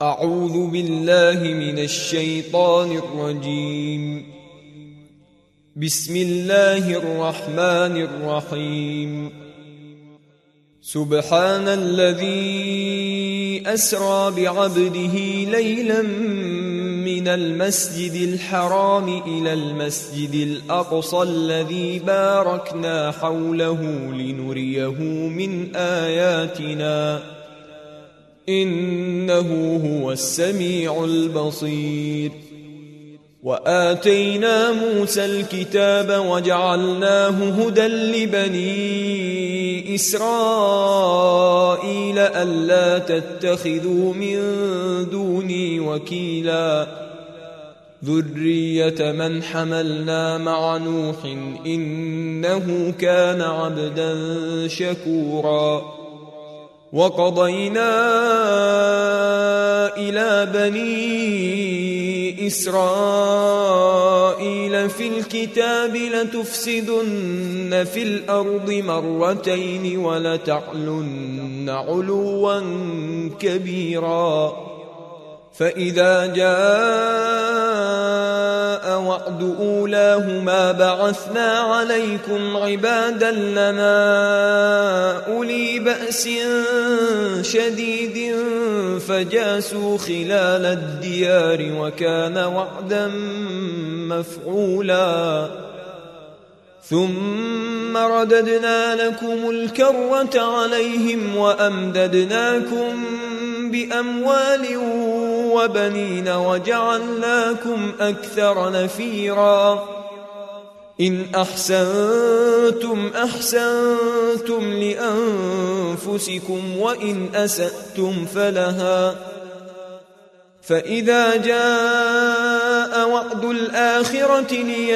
أعوذ بالله من الشيطان الرجيم. بسم الله الرحمن الرحيم. سبحان الذي أسرى بعبده ليلا من المسجد الحرام إلى المسجد الأقصى الذي باركنا حوله لنريه من آياتنا إنه هو السميع البصير. وآتينا موسى الكتاب وجعلناه هدى لبني إسرائيل ألا تتخذوا من دوني وكيلا ذرية من حملنا مع نوح إنه كان عبدا شكورا. وقضينا إلى بني إسرائيل في الكتاب لتفسدن في الأرض مرتين ولتعلن علوا كبيرا. فإذا جاء وعد أولاهما بعثنا عليكم عبادا لنا أولي بأس شديد فجاسوا خلال الديار وكان وعدا مفعولا. ثم رددنا لكم الكرة عليهم وأمددناكم بأموال وبنين وجعلناكم أكثر نفيرا. إن أحسنتم أحسنتم لأنفسكم وإن أسأتم فلها. فإذا جاء وعد الآخرة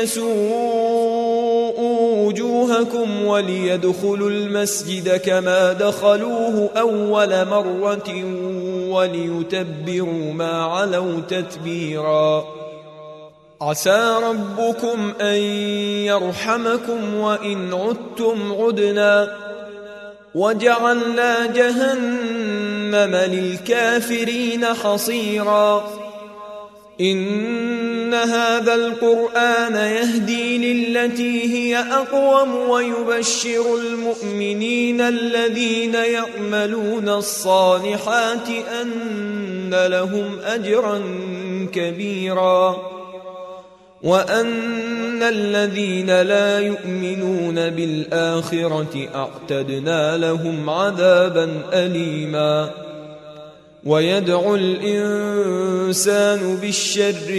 ليسوءوا وجوهكم وليدخلوا المسجد كما دخلوه أول مرة وليتبروا ما علوا تتبيرا. عسى ربكم أن يرحمكم وإن عدتم عدنا وجعلنا جهنم للكافرين حصيرا. إن هذا القرآن يهدي للتي هي أقوم ويبشر المؤمنين الذين يعملون الصالحات أن لهم أجرا كبيرا وأن الذين لا يؤمنون بالآخرة أعتدنا لهم عذابا أليما. ويدعو الإنسان بالشر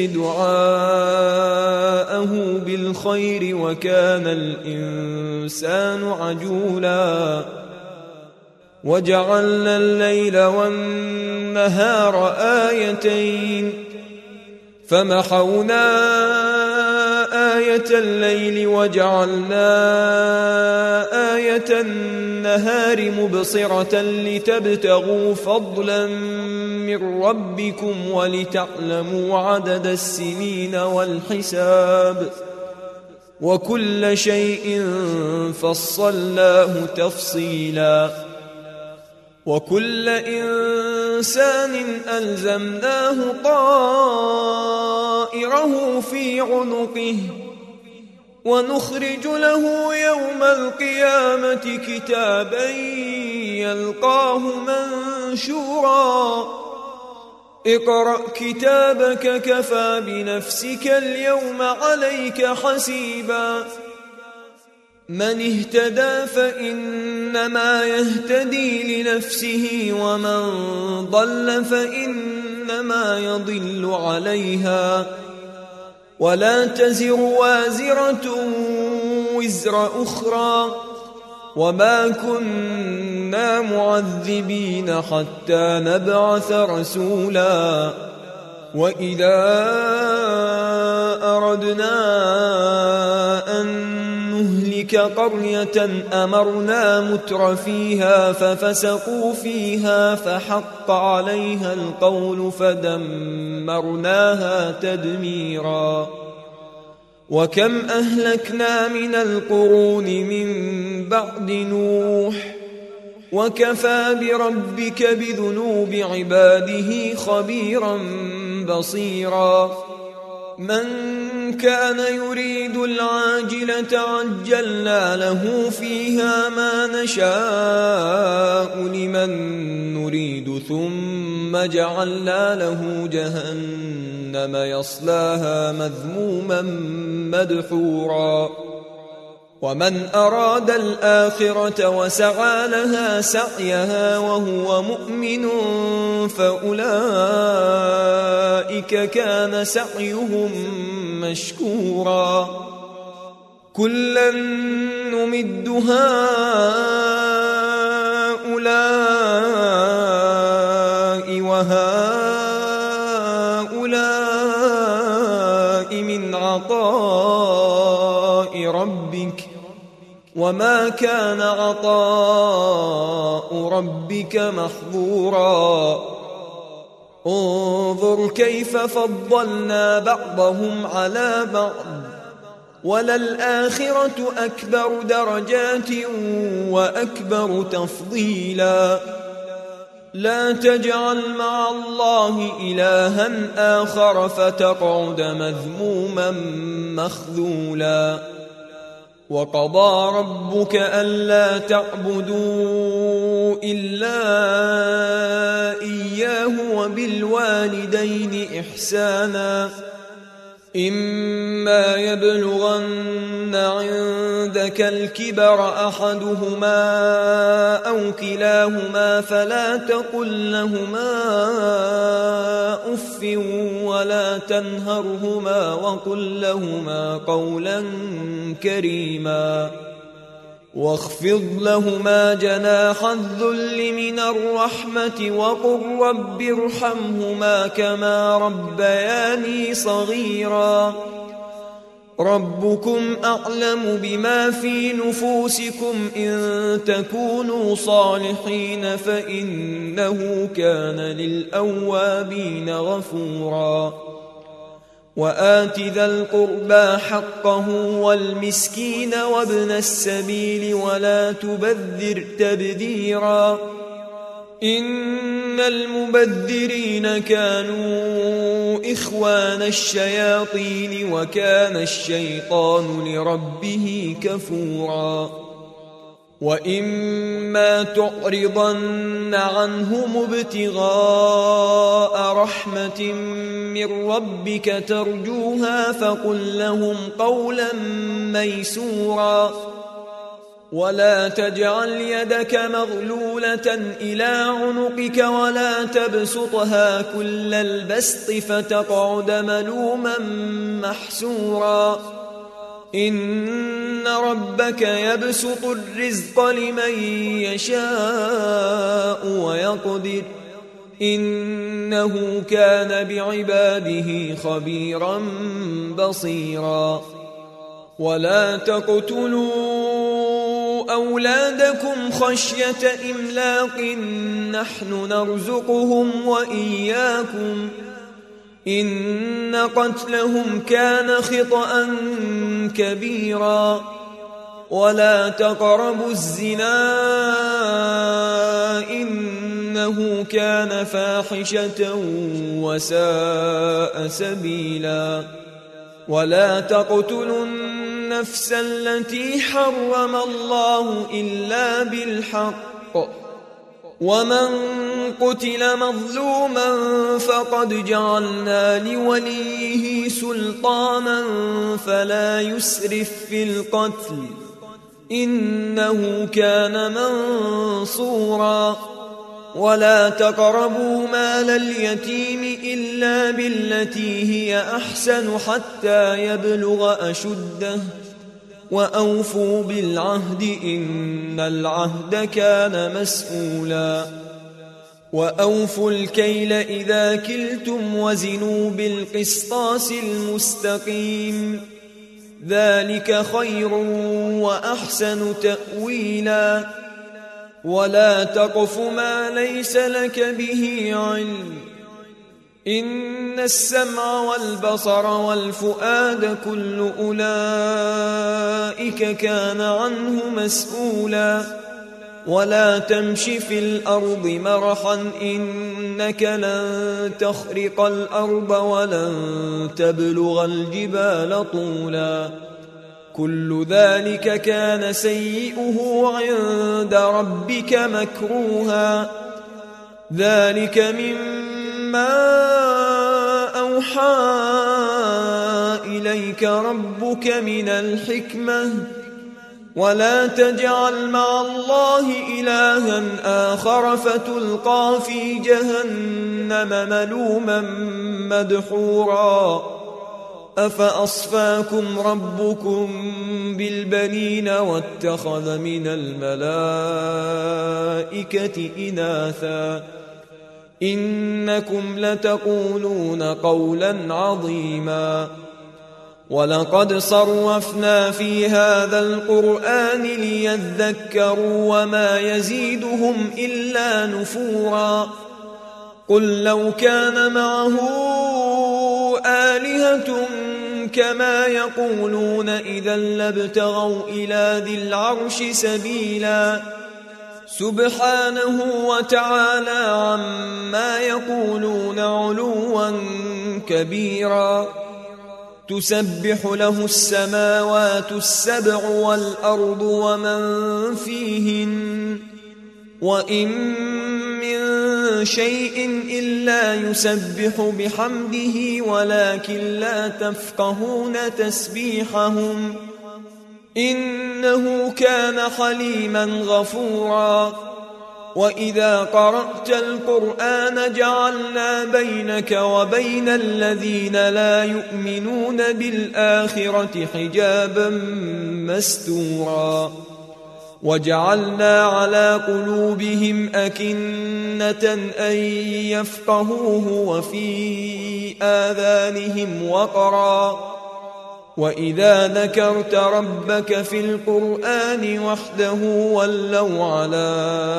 دعاءه بالخير وكان الإنسان عجولا. وجعلنا الليل والنهار آيتين فمحونا آية الليل وجعلنا آية النهار مبصرة لتبتغوا فضلا من ربكم ولتعلموا عدد السنين والحساب وكل شيء فصلناه تفصيلا. وكل إنسان ألزمناه طائره في عنقه ونخرج له يوم القيامة كتابا يلقاه منشورا. اقرأ كتابك كفى بنفسك اليوم عليك حسيبا. من اهتدى فإنما يهتدي لنفسه ومن ضل فإنما يضل عليها ولا تزر وازرة وزر أخرى وما كنا معذبين حتى نبعث رسولا. وإذا أردنا أن نهلك قرية أمرنا متر فيها ففسقوا فيها فحق عليها القول فدمرناها تدميرا. وكم أهلكنا من القرون من بعد نوح وكفى بربك بذنوب عباده خبيرا بصيرا من كان يريد العاجلة عجلنا له فيها ما نشاء لمن نريد ثم جعلنا له جهنم يصلاها مذموما مدحورا ومن أراد الآخرة وسعى لها سعيها وهو مؤمن فأولئك كان سعيهم مشكورا كلا نمد هؤلاء وهؤلاء من عطاء ربك وما كان عطاء ربك محظورا انظر كيف فضلنا بعضهم على بعض وللآخرة أكبر درجات وأكبر تفضيلا لا تجعل مع الله إلها آخر فتقعد مذموما مخذولا وقضى ربك ألا تعبدوا إلا إياه وبالوالدين إحسانا إما يبلغن عندك الكبر أحدهما أو كلاهما فلا تقل لهما أف ولا تنهرهما وقل لهما قولا كريما واخفض لهما جناح الذل من الرحمة وقل رب ارحمهما كما ربياني صغيرا ربكم أعلم بما في نفوسكم إن تكونوا صالحين فإنه كان للأوابين غفورا وآت ذا القربى حقه والمسكين وابن السبيل ولا تبذر تبذيرا إن المبذرين كانوا إخوان الشياطين وكان الشيطان لربه كفورا وإما تعرضن عنهم ابتغاء رحمة من ربك ترجوها فقل لهم قولا ميسورا ولا تجعل يدك مغلولة إلى عنقك ولا تبسطها كل البسط فتقعد ملوما محسورا إن ربك يبسط الرزق لمن يشاء ويقدر إنه كان بعباده خبيرا بصيرا ولا تقتلوا أولادكم خشية إملاق نحن نرزقهم وإياكم إن قتلهم كان خطأ كبيرا ولا تقربوا الزنا إنه كان فاحشة وساء سبيلا ولا تقتلوا النفس التي حرم الله إلا بالحق ومن قتل مظلوما فقد جعلنا لوليه سلطانا فلا يسرف في القتل إنه كان منصورا ولا تقربوا مال اليتيم إلا بالتي هي أحسن حتى يبلغ أشده وأوفوا بالعهد إن العهد كان مسؤولا وأوفوا الكيل إذا كلتم وزنوا بالقسطاس المستقيم ذلك خير وأحسن تأويلا ولا تقف ما ليس لك به علم إن السمع والبصر والفؤاد كل أولئك كان عنه مسؤولا ولا تمش في الأرض مرحا إنك لن تخرق الأرض ولن تبلغ الجبال طولا كل ذلك كان سيئه عند ربك مكروها ذلك مما أوحى إليك ربك من الحكمة ولا تجعل مع الله إلها آخر فتلقى في جهنم ملوما مدحورا أفأصفاكم ربكم بالبنين واتخذ من الملائكة إناثا إنكم لتقولون قولا عظيما ولقد صرفنا في هذا القرآن ليذكروا وما يزيدهم إلا نفورا قل لو كان معه آلهة كما يقولون إذا لابتغوا إلى ذي العرش سبيلا سبحانه وتعالى عما يقولون علوا كبيرا تسبح له السماوات السبع والأرض ومن فيهن وإن من شيء إلا يسبح بحمده ولكن لا تفقهون تسبيحهم إنه كان حليما غفورا وإذا قرأت القرآن جعلنا بينك وبين الذين لا يؤمنون بالآخرة حجابا مستورا وجعلنا على قلوبهم أكنة أن يفقهوه وفي آذانهم وقرا وإذا ذكرت ربك في القرآن وحده ولوا على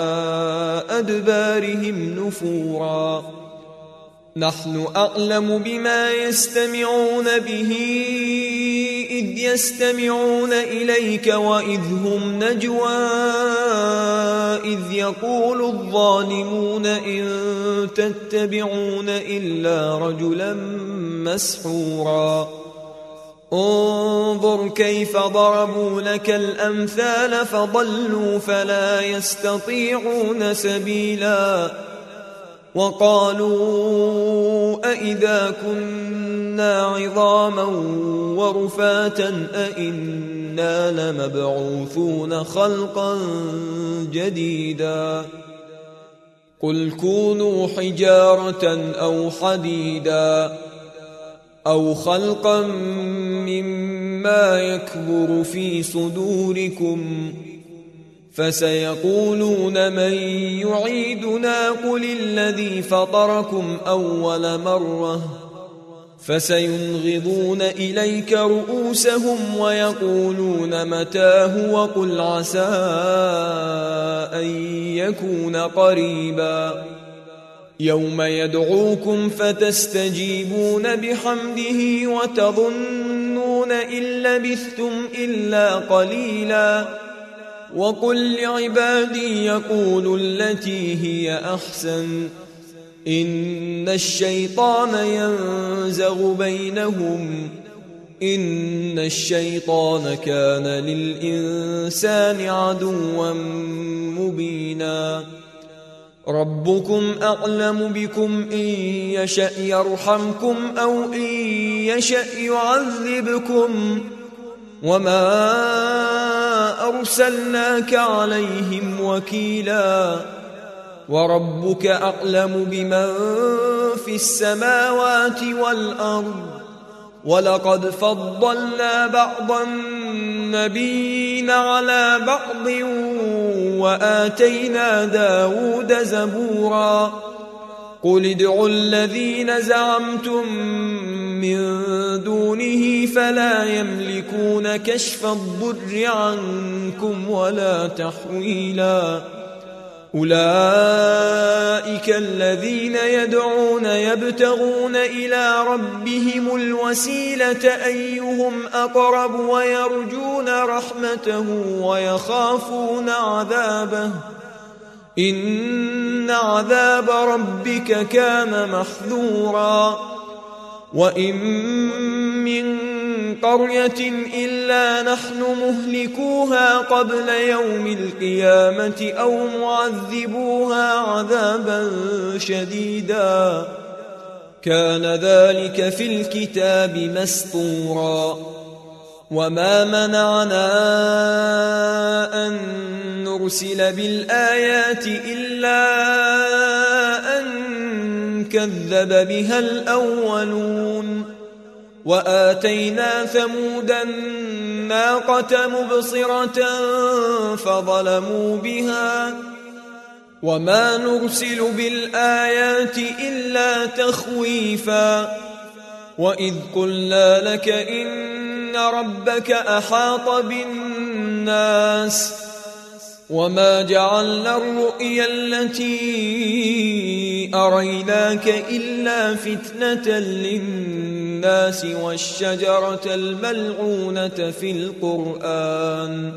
أدبارهم نفورا نحن أعلم بما يستمعون به إذ يستمعون إليك وإذ هم نجوى إذ يقول الظالمون إن تتبعون إلا رجلا مسحورا انظر كيف ضربوا لك الأمثال فضلوا فلا يستطيعون سبيلا وقالوا أئذا كنا عظاما ورفاتا أئنا لمبعوثون خلقا جديدا قل كونوا حجارة أو حديدا أو خلقا مما يكبر في صدوركم فسيقولون من يعيدنا قل الذي فطركم أول مرة فسينغضون إليك رؤوسهم ويقولون متاه وقل عسى أن يكون قريبا يوم يدعوكم فتستجيبون بحمده وتظنون إن لبثتم إلا قليلا وقل لعبادي يقولوا التي هي أحسن إن الشيطان ينزغ بينهم إن الشيطان كان للإنسان عدوا مبينا ربكم أعلم بكم إن يشأ يرحمكم أو إن يشأ يعذبكم وما أرسلناك عليهم وكيلا وربك أعلم بمن في السماوات والأرض ولقد فضلنا بعض النبيين على بعض وآتينا داود زبورا قل ادعوا الذين زعمتم من دونه فلا يملكون كشف الضر عنكم ولا تحويلا أولئك الذين يدعون يبتغون إلى ربهم الوسيلة أيهم أقرب ويرجون رحمته ويخافون عذابه إن عذاب ربك كان محذورا وإن من قرية إلا نحن مهلكوها قبل يوم القيامة أو معذبوها عذابا شديدا كان ذلك في الكتاب مسطورا وما منعنا أن نرسل بالآيات إلا أن كذب بها الأولون وآتينا ثمود الناقة مبصرة فظلموا بها وما نرسل بالآيات إلا تخويفا وإذ قلنا لك إن ربك أحاط بالناس وما جعلنا الرؤيا التي أريناك إلا فتنة للناس والشجرة الملعونة في القرآن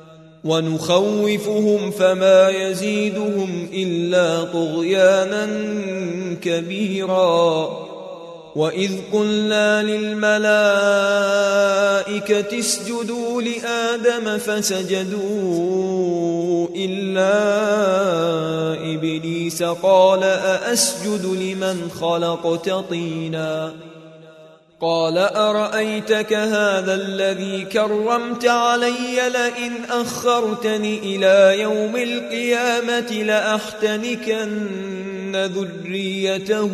ونخوفهم فما يزيدهم إلا طغيانا كبيرا وإذ قلنا للملائكة اسجدوا لآدم فسجدوا إلا إبليس قال أأسجد لمن خلقت طينا قال أرأيتك هذا الذي كرمت علي لئن أخرتني إلى يوم القيامة لأحتنكن ذريته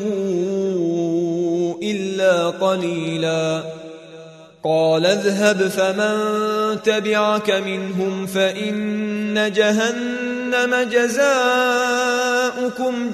إلا قليلا قال اذهب فمن تبعك منهم فإن جهنم جزاؤكم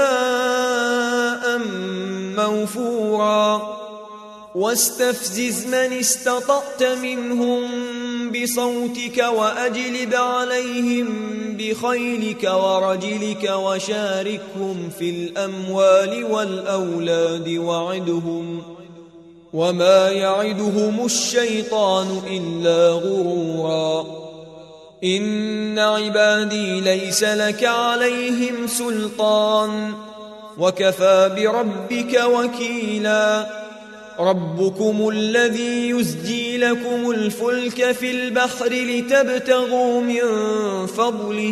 جزاء موفورا واستفزز من استطعت منهم بصوتك وأجلب عليهم بخيلك ورجلك وشاركهم في الأموال والأولاد وعدهم وما يعدهم الشيطان إلا غرورا إن عبادي ليس لك عليهم سلطان وكفى بربك وكيلا ربكم الذي يزجي لكم الفلك في البحر لتبتغوا من فضله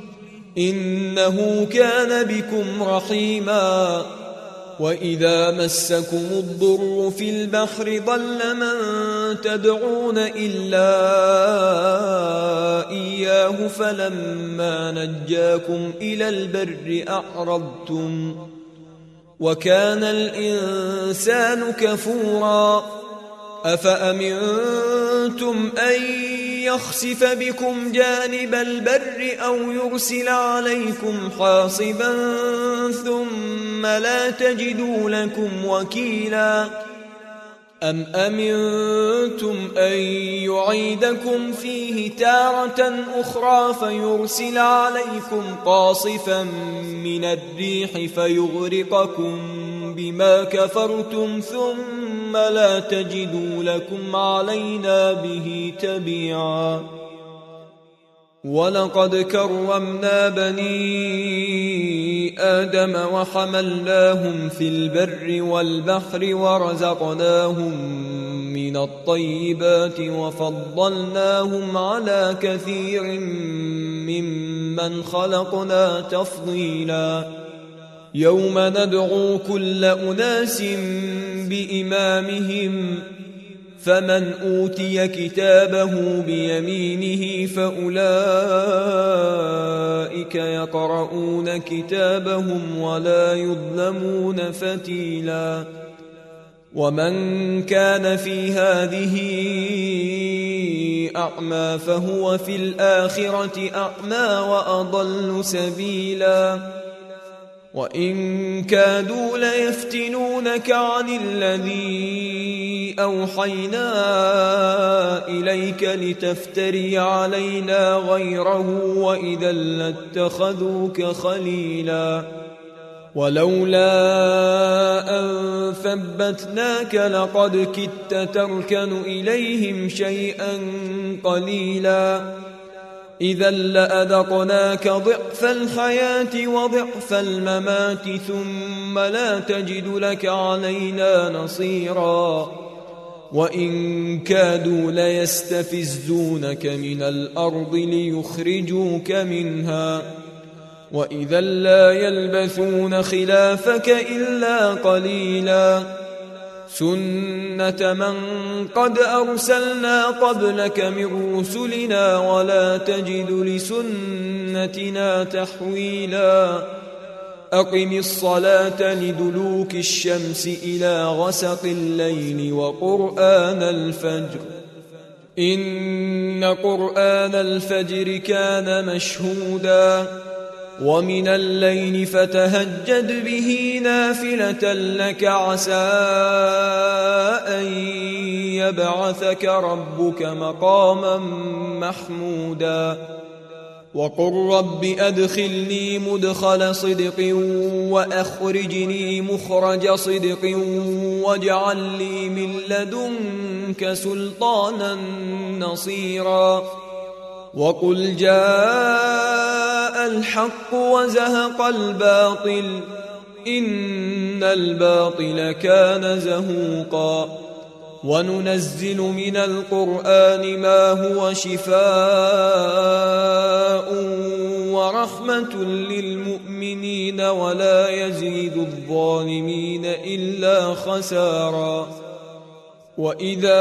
إنه كان بكم رحيما وإذا مسكم الضر في البحر ضل من تدعون إلا إياه فلما نجاكم إلى البر أعرضتم وكان الإنسان كفورا أفأمنتم أن يخسف بكم جانب البر أو يرسل عليكم حاصبا ثم لا تجدوا لكم وكيلا أم أمنتم أن يعيدكم فيه تارة أخرى فيرسل عليكم قاصفا من الريح فيغرقكم بما كفرتم ثم لا تجدوا لكم علينا به تبيعا ولقد كرمنا بني آدم وحملناهم في البر والبحر ورزقناهم من الطيبات وفضلناهم على كثير ممن خلقنا تفضيلا يوم ندعو كل أناس بإمامهم فمن أوتي كتابه بيمينه فأولئك يقرؤون كتابهم ولا يظلمون فتيلا ومن كان في هذه أعمى فهو في الآخرة أعمى وأضل سبيلا وإن كادوا ليفتنونك عن الذي أوحينا إليك لتفتري علينا غيره وإذا لاتخذوك خليلا ولولا أن ثبتناك لقد كدت تركن إليهم شيئا قليلا إذا لأذقناك ضعف الحياة وضعف الممات ثم لا تجد لك علينا نصيرا وإن كادوا ليستفزونك من الأرض ليخرجوك منها وإذا لا يلبثون خلافك إلا قليلا سنة من قد أرسلنا قبلك من رسلنا ولا تجد لسنتنا تحويلا أقم الصلاة لدلوك الشمس إلى غسق الليل وقرآن الفجر إن قرآن الفجر كان مشهودا ومن الليل فتهجد به نافلة لك عسى أن يبعثك ربك مقاما محمودا وقل رب أدخلني مدخل صدق وأخرجني مخرج صدق واجعل لي من لدنك سلطانا نصيرا وقل جاء الحق وزهق الباطل إن الباطل كان زهوقا وننزل من القرآن ما هو شفاء ورحمة للمؤمنين ولا يزيد الظالمين إلا خسارا وإذا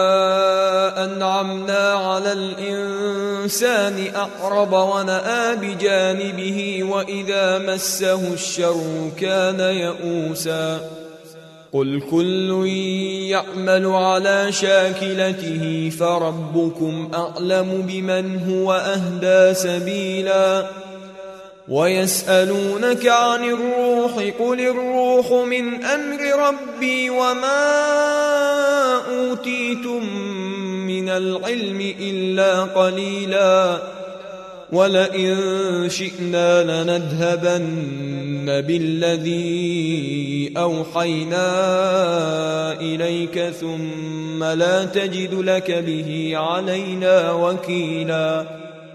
أنعمنا على الإنسان أعرض ونأى بجانبه وإذا مسه الشر كان يئوسا قل كل يعمل على شاكلته فربكم أعلم بمن هو أهدى سبيلا ويسألونك عن الروح قل الروح من أمر ربي وما أوتيتم من العلم إلا قليلا ولئن شئنا لنذهبن بالذي أوحينا إليك ثم لا تجد لك به علينا وكيلا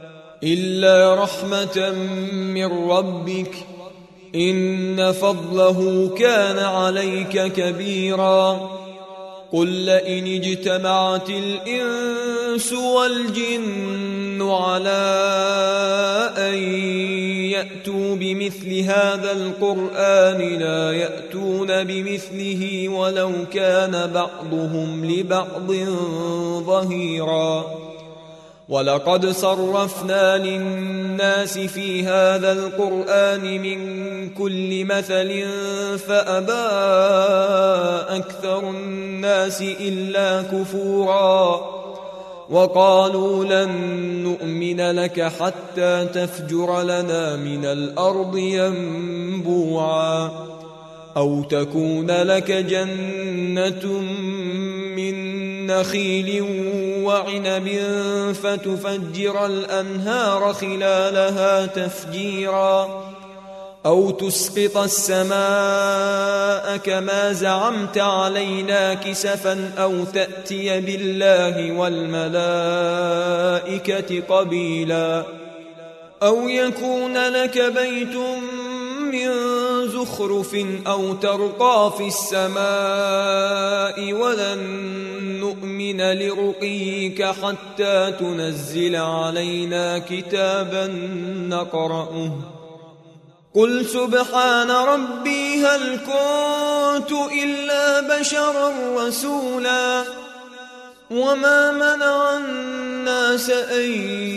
إلا رحمة من ربك إن فضله كان عليك كبيرا قل لئن اجتمعت الإنس والجن على أن يأتوا بمثل هذا القرآن لا يأتون بمثله ولو كان بعضهم لبعض ظهيرا ولقد صرفنا للناس في هذا القرآن من كل مثل فأبى أكثر الناس إلا كفورا وقالوا لن نؤمن لك حتى تفجر لنا من الأرض ينبوعا أو تكون لك جنة من نخيل وعنب فتفجر الأنهار خلالها تفجيرا أو تسقط السماء كما زعمت علينا كسفا أو تأتي بالله والملائكة قبيلا أو يكون لك بيت من زخرف أو ترقى في السماء ولن نؤمن لرقيك حتى تنزل علينا كتابا نقرأه قل سبحان ربي هل كنت إلا بشرا رسولا وما منع الناس أن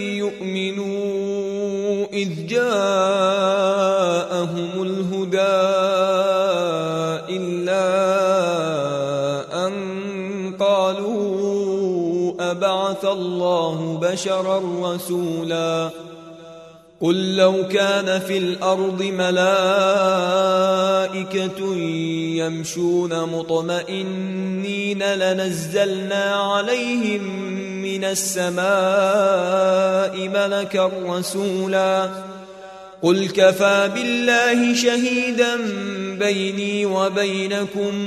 يؤمنوا إذ جاءهم الهدى إلا أن قالوا أبعث الله بشرا رسولا قل لو كان في الأرض ملائكة يمشون مطمئنين لنزلنا عليهم من السماء ملكا رسولا قل كفى بالله شهيدا بيني وبينكم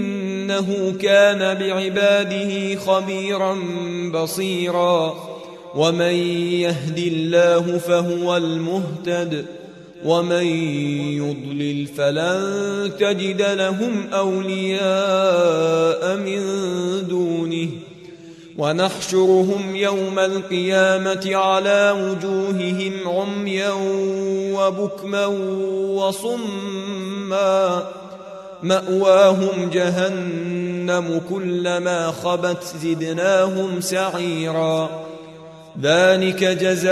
إنه كان بعباده خبيرا بصيرا ومن يهد الله فهو المهتد ومن يضلل فلن تجد لهم أولياء من دونه ونحشرهم يوم القيامة على وجوههم عميا وبكما وصما مأواهم جهنم كلما خبت زدناهم سعيرا ذلك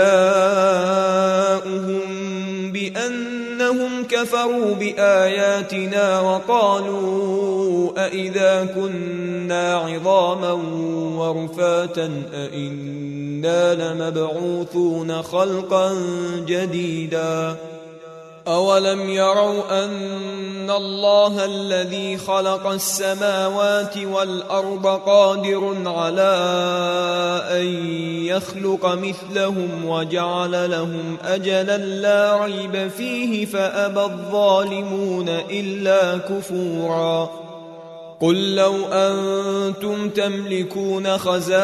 جزاؤهم بأنهم كفروا بآياتنا وقالوا أئذا كنا عظاما ورفاتا أئنا لمبعوثون خلقا جديدا أولم يروا أن الله الذي خلق السماوات والأرض قادر على أن يخلق مثلهم وجعل لهم أجلا لا ريب فيه فأبى الظالمون إلا كفورا قل لو أنتم تملكون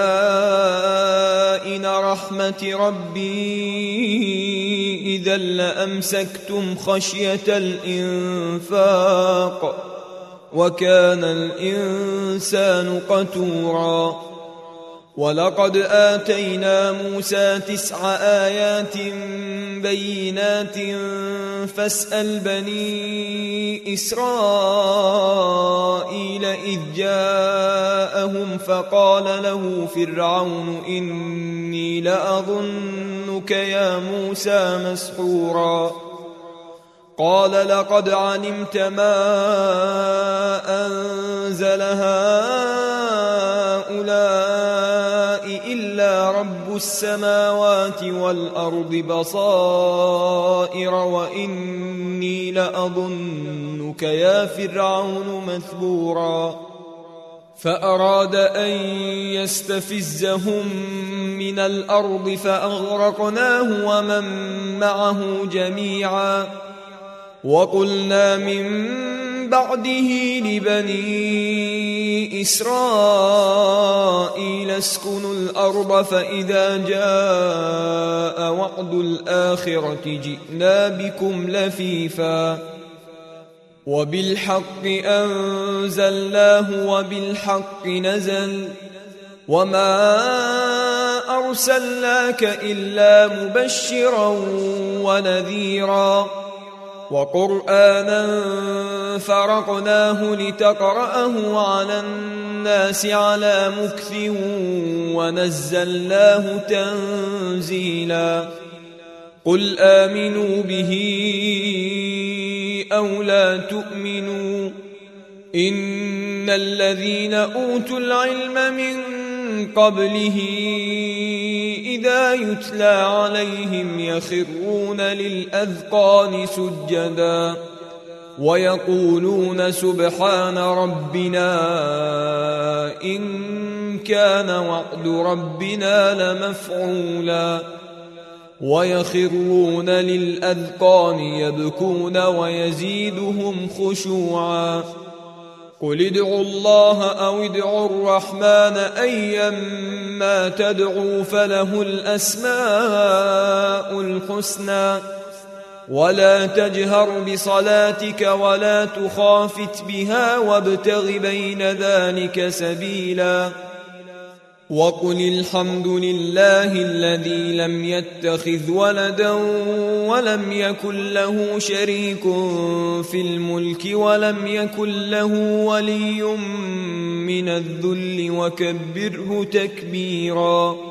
خزائن رحمة ربي إذا لأمسكتم خشية الإنفاق وكان الإنسان قتورا ولقد آتينا موسى 9 آيات بينات فاسأل بني إسرائيل إذ جاءهم فقال له فرعون إني لأظنك يا موسى مسحورا قال لقد علمت ما أنزل هؤلاء إلا رب السماوات والأرض بصائر وإني لأظنك يا فرعون مثبورا فأراد أن يستفزهم من الأرض فأغرقناه ومن معه جميعا وقلنا من بعده لبني إسرائيل اسكنوا الأرض فإذا جاء وعد الآخرة جئنا بكم لفيفا وبالحق أنزلناه وبالحق نزل وما أرسلناك إلا مبشرا ونذيرا وقرآنا فرقناه لتقرأه على الناس على مكث ونزلناه تنزيلا قل آمنوا به أو لا تؤمنوا إن الذين أوتوا العلم من قبله إذا يتلى عليهم يخرون للأذقان سجدا ويقولون سبحان ربنا إن كان وعد ربنا لمفعولا ويخرون للأذقان يبكون ويزيدهم خشوعا قل ادعوا الله أو ادعوا الرحمن أيما تدعوا فله الأسماء الحسنى ولا تجهر بصلاتك ولا تخافت بها وابتغ بين ذلك سبيلا وقل الحمد لله الذي لم يتخذ ولدا ولم يكن له شريك في الملك ولم يكن له ولي من الذل وكبره تكبيرا